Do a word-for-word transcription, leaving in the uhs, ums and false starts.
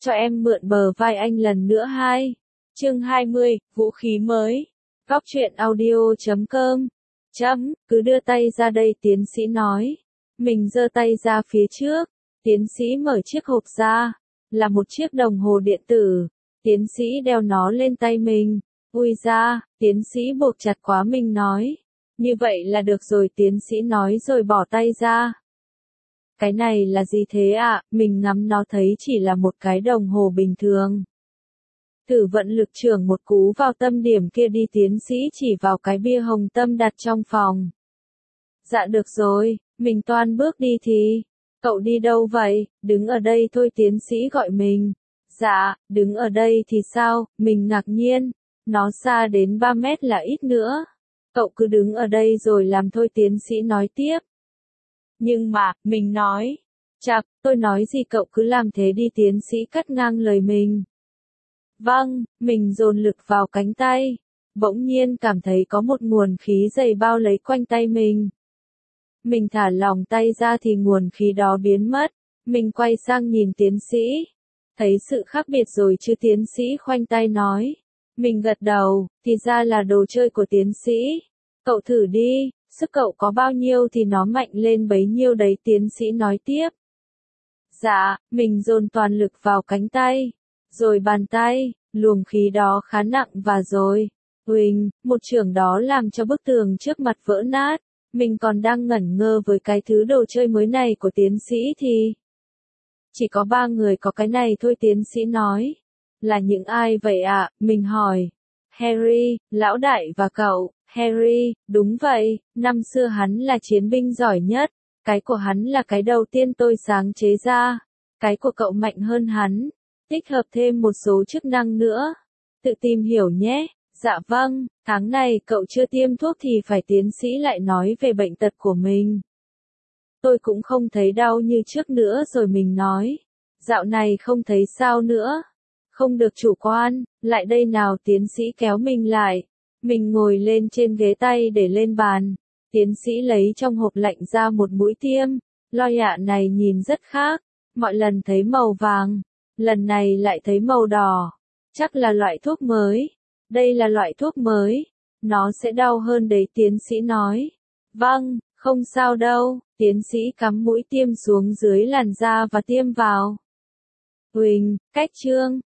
cho em mượn bờ vai anh lần nữa hai. Chương hai mươi, vũ khí mới. Góc truyện audio chấm com. Chấm, cứ đưa tay ra đây, tiến sĩ nói. Mình giơ tay ra phía trước. Tiến sĩ mở chiếc hộp ra. Là một chiếc đồng hồ điện tử. Tiến sĩ đeo nó lên tay mình. Ui da, tiến sĩ buộc chặt quá, mình nói. Như vậy là được rồi, tiến sĩ nói rồi bỏ tay ra. Cái này là gì thế ạ? À? Mình ngắm nó thấy chỉ là một cái đồng hồ bình thường. Thử vận lực trưởng một cú vào tâm điểm kia đi, tiến sĩ chỉ vào cái bia hồng tâm đặt trong phòng. Dạ được rồi, mình toan bước đi thì. Cậu đi đâu vậy? Đứng ở đây thôi, tiến sĩ gọi mình. Dạ, đứng ở đây thì sao? Mình ngạc nhiên. Nó xa đến ba mét là ít nữa. Cậu cứ đứng ở đây rồi làm thôi, tiến sĩ nói tiếp. Nhưng mà, mình nói. Chạc, tôi nói gì cậu cứ làm thế đi, tiến sĩ cắt ngang lời mình. Vâng, mình dồn lực vào cánh tay. Bỗng nhiên cảm thấy có một nguồn khí dày bao lấy quanh tay mình. Mình thả lỏng tay ra thì nguồn khí đó biến mất. Mình quay sang nhìn tiến sĩ. Thấy sự khác biệt rồi chứ, tiến sĩ khoanh tay nói. Mình gật đầu, thì ra là đồ chơi của tiến sĩ. Cậu thử đi, sức cậu có bao nhiêu thì nó mạnh lên bấy nhiêu đấy, tiến sĩ nói tiếp. Dạ, mình dồn toàn lực vào cánh tay. Rồi bàn tay, luồng khí đó khá nặng và rồi. Huỳnh, một chưởng đó làm cho bức tường trước mặt vỡ nát. Mình còn đang ngẩn ngơ với cái thứ đồ chơi mới này của tiến sĩ thì. Chỉ có ba người có cái này thôi, tiến sĩ nói. Là những ai vậy ạ? À? Mình hỏi. Harry, lão đại và cậu. Harry, đúng vậy, năm xưa hắn là chiến binh giỏi nhất. Cái của hắn là cái đầu tiên tôi sáng chế ra. Cái của cậu mạnh hơn hắn. Tích hợp thêm một số chức năng nữa. Tự tìm hiểu nhé. Dạ vâng, tháng này cậu chưa tiêm thuốc thì phải, tiến sĩ lại nói về bệnh tật của mình. Tôi cũng không thấy đau như trước nữa rồi, mình nói. Dạo này không thấy sao nữa. Không được chủ quan, lại đây nào, tiến sĩ kéo mình lại. Mình ngồi lên trên ghế, tay để lên bàn. Tiến sĩ lấy trong hộp lạnh ra một mũi tiêm. Loi ạ, này nhìn rất khác. Mọi lần thấy màu vàng. Lần này lại thấy màu đỏ. Chắc là loại thuốc mới. Đây là loại thuốc mới. Nó sẽ đau hơn đấy, tiến sĩ nói. Vâng, không sao đâu. Tiến sĩ cắm mũi tiêm xuống dưới làn da và tiêm vào. Huỳnh, cách chương.